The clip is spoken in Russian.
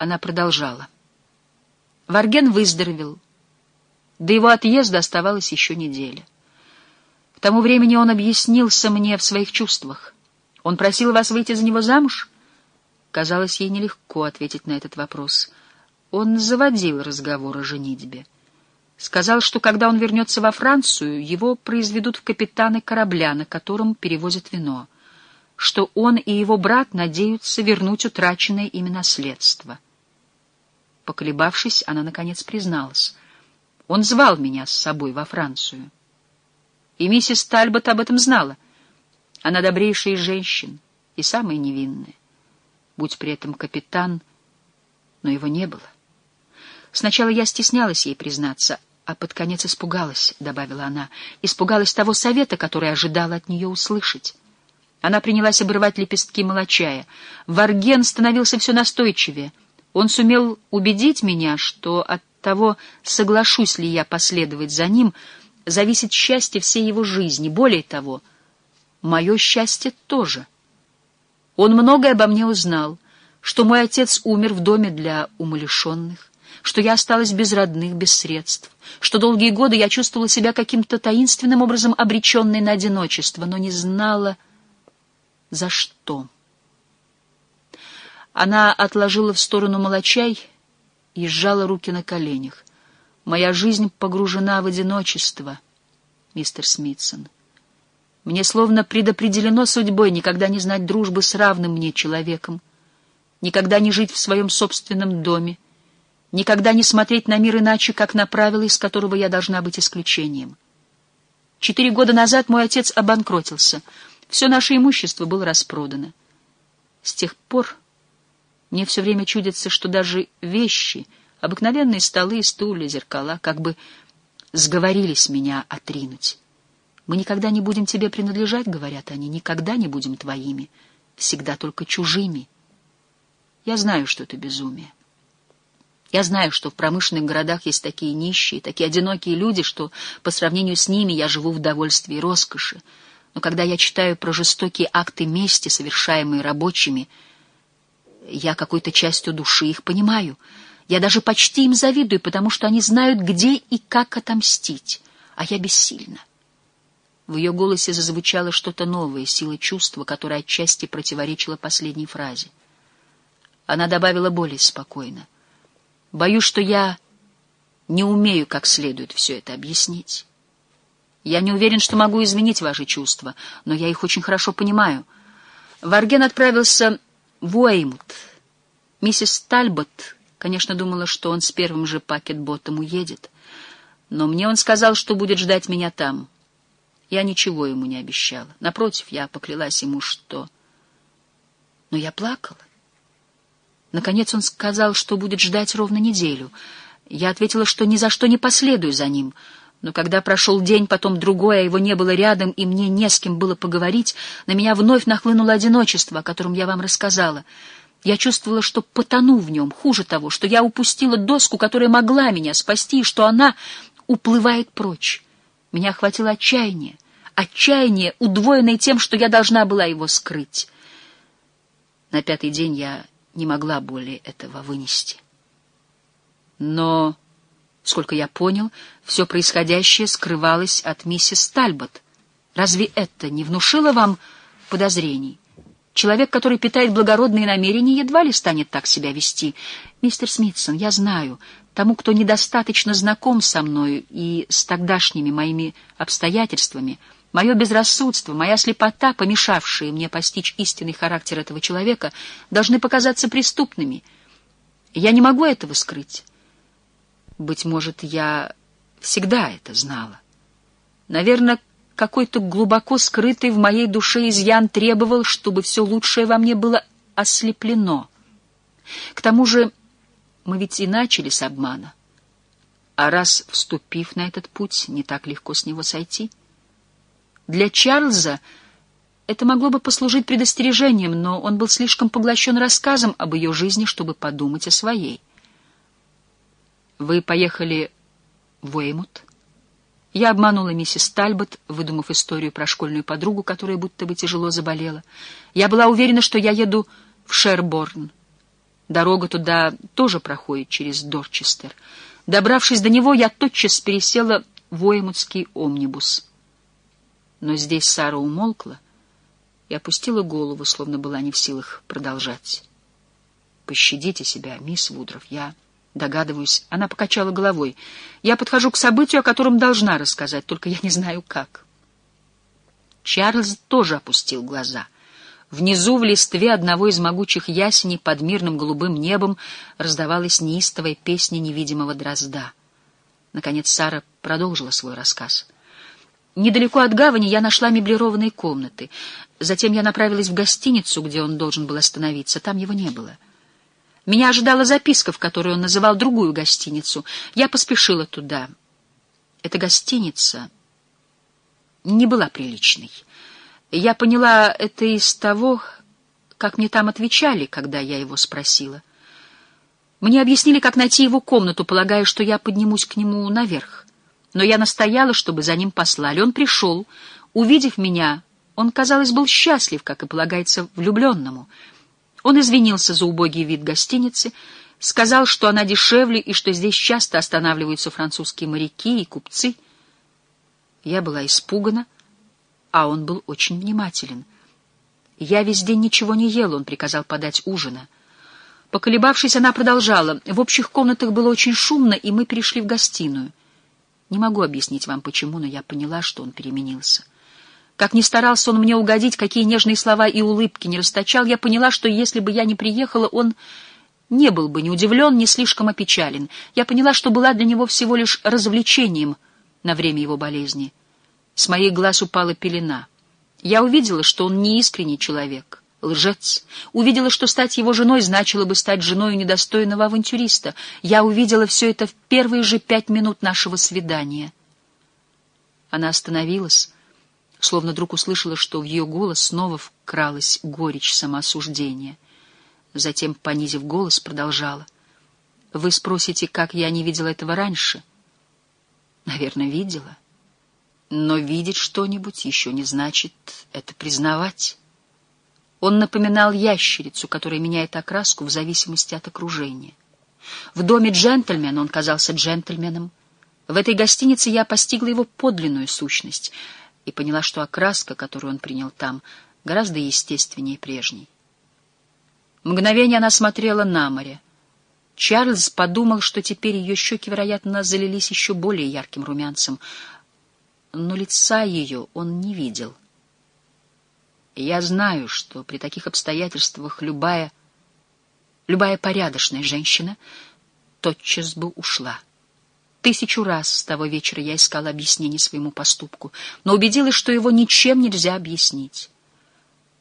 Она продолжала. Варген выздоровел. До его отъезда оставалась еще неделя. К тому времени он объяснился мне в своих чувствах. Он просил вас выйти за него замуж? Казалось, ей нелегко ответить на этот вопрос. Он заводил разговор о женитьбе. Сказал, что когда он вернется во Францию, его произведут в капитаны корабля, на котором перевозят вино, что он и его брат надеются вернуть утраченное ими наследство. Поколебавшись, она, наконец, призналась. Он звал меня с собой во Францию. И миссис Тальбот об этом знала. Она добрейшая из женщин и самая невинная. Будь при этом капитан, но его не было. Сначала я стеснялась ей признаться, а под конец испугалась, — добавила она, — испугалась того совета, который ожидала от нее услышать. Она принялась обрывать лепестки молочая. Варген становился все настойчивее. Он сумел убедить меня, что от того, соглашусь ли я последовать за ним, зависит счастье всей его жизни. Более того, мое счастье тоже. Он многое обо мне узнал, что мой отец умер в доме для умалишенных, что я осталась без родных, без средств, что долгие годы я чувствовала себя каким-то таинственным образом обреченной на одиночество, но не знала, за что. Она отложила в сторону молочай и сжала руки на коленях. «Моя жизнь погружена в одиночество, мистер Смитсон. Мне словно предопределено судьбой никогда не знать дружбы с равным мне человеком, никогда не жить в своем собственном доме, никогда не смотреть на мир иначе, как на правило, из которого я должна быть исключением. 4 года назад мой отец обанкротился. Все наше имущество было распродано. С тех пор мне все время чудится, что даже вещи, обыкновенные столы, стулья, зеркала, как бы сговорились меня отринуть. «Мы никогда не будем тебе принадлежать, — говорят они, — никогда не будем твоими, всегда только чужими». Я знаю, что это безумие. Я знаю, что в промышленных городах есть такие нищие, такие одинокие люди, что по сравнению с ними я живу в довольстве и роскоши. Но когда я читаю про жестокие акты мести, совершаемые рабочими, я какой-то частью души их понимаю. Я даже почти им завидую, потому что они знают, где и как отомстить, а я бессильна. В ее голосе зазвучало что-то новое, сила чувства, которая отчасти противоречила последней фразе. Она добавила более спокойно. «Боюсь, что я не умею как следует все это объяснить. Я не уверен, что могу изменить ваши чувства, но я их очень хорошо понимаю. Варген отправился в Уэймут. Миссис Тальбот, конечно, думала, что он с первым же пакетботом уедет, но мне он сказал, что будет ждать меня там. Я ничего ему не обещала. Напротив, я поклялась ему, что... Но я плакала. Наконец он сказал, что будет ждать ровно неделю. Я ответила, что ни за что не последую за ним. Но когда прошел день, потом другой, а его не было рядом, и мне не с кем было поговорить, на меня вновь нахлынуло одиночество, о котором я вам рассказала. Я чувствовала, что потону в нем, хуже того, что я упустила доску, которая могла меня спасти, и что она уплывает прочь. Меня охватило отчаяние. Отчаяние, удвоенное тем, что я должна была его скрыть. На 5-й день я не могла более этого вынести. Но, сколько я понял, все происходящее скрывалось от миссис Тальбот. Разве это не внушило вам подозрений? Человек, который питает благородные намерения, едва ли станет так себя вести. Мистер Смитсон, я знаю, тому, кто недостаточно знаком со мною и с тогдашними моими обстоятельствами, мое безрассудство, моя слепота, помешавшие мне постичь истинный характер этого человека, должны показаться преступными. Я не могу этого скрыть. Быть может, я всегда это знала. Наверное, какой-то глубоко скрытый в моей душе изъян требовал, чтобы все лучшее во мне было ослеплено. К тому же мы ведь и начали с обмана. А раз, вступив на этот путь, не так легко с него сойти. Для Чарльза это могло бы послужить предостережением, но он был слишком поглощен рассказом об ее жизни, чтобы подумать о своей. Вы поехали в Уэймут? Я обманула миссис Тальбот, выдумав историю про школьную подругу, которая будто бы тяжело заболела. Я была уверена, что я еду в Шерборн. Дорога туда тоже проходит через Дорчестер. Добравшись до него, я тотчас пересела в уэймутский омнибус. Но здесь Сара умолкла и опустила голову, словно была не в силах продолжать. «Пощадите себя, мисс Вудров, я догадываюсь». Она покачала головой. «Я подхожу к событию, о котором должна рассказать, только я не знаю, как». Чарльз тоже опустил глаза. Внизу, в листве одного из могучих ясеней под мирным голубым небом раздавалась неистовая песня невидимого дрозда. Наконец Сара продолжила свой рассказ. «Недалеко от гавани я нашла меблированные комнаты. Затем я направилась в гостиницу, где он должен был остановиться. Там его не было. Меня ожидала записка, в которой он называл другую гостиницу. Я поспешила туда. Эта гостиница не была приличной. Я поняла это из того, как мне там отвечали, когда я его спросила. Мне объяснили, как найти его комнату, полагая, что я поднимусь к нему наверх. Но я настояла, чтобы за ним послали. Он пришел. Увидев меня, он, казалось, был счастлив, как и полагается влюбленному. Он извинился за убогий вид гостиницы, сказал, что она дешевле и что здесь часто останавливаются французские моряки и купцы. Я была испугана, а он был очень внимателен. Я весь день ничего не ела, он приказал подать ужина. Поколебавшись, она продолжала. В общих комнатах было очень шумно, и мы перешли в гостиную. Не могу объяснить вам, почему, но я поняла, что он переменился. Как ни старался он мне угодить, какие нежные слова и улыбки не расточал, я поняла, что если бы я не приехала, он не был бы ни удивлен, ни слишком опечален. Я поняла, что была для него всего лишь развлечением на время его болезни. С моих глаз упала пелена. Я увидела, что он неискренний человек, лжец. Увидела, что стать его женой значило бы стать женой недостойного авантюриста. Я увидела все это в первые же 5 минут нашего свидания. Она остановилась, словно вдруг услышала, что в ее голос снова вкралась горечь самоосуждения. Затем, понизив голос, продолжала. «Вы спросите, как я не видела этого раньше?» «Наверное, видела. Но видеть что-нибудь еще не значит это признавать». Он напоминал ящерицу, которая меняет окраску в зависимости от окружения. В доме джентльмена он казался джентльменом. В этой гостинице я постигла его подлинную сущность и поняла, что окраска, которую он принял там, гораздо естественнее прежней. Мгновение она смотрела на море. Чарльз подумал, что теперь ее щеки, вероятно, залились еще более ярким румянцем, но лица ее он не видел. Я знаю, что при таких обстоятельствах любая порядочная женщина тотчас бы ушла. 1000 раз с того вечера я искала объяснений своему поступку, но убедилась, что его ничем нельзя объяснить.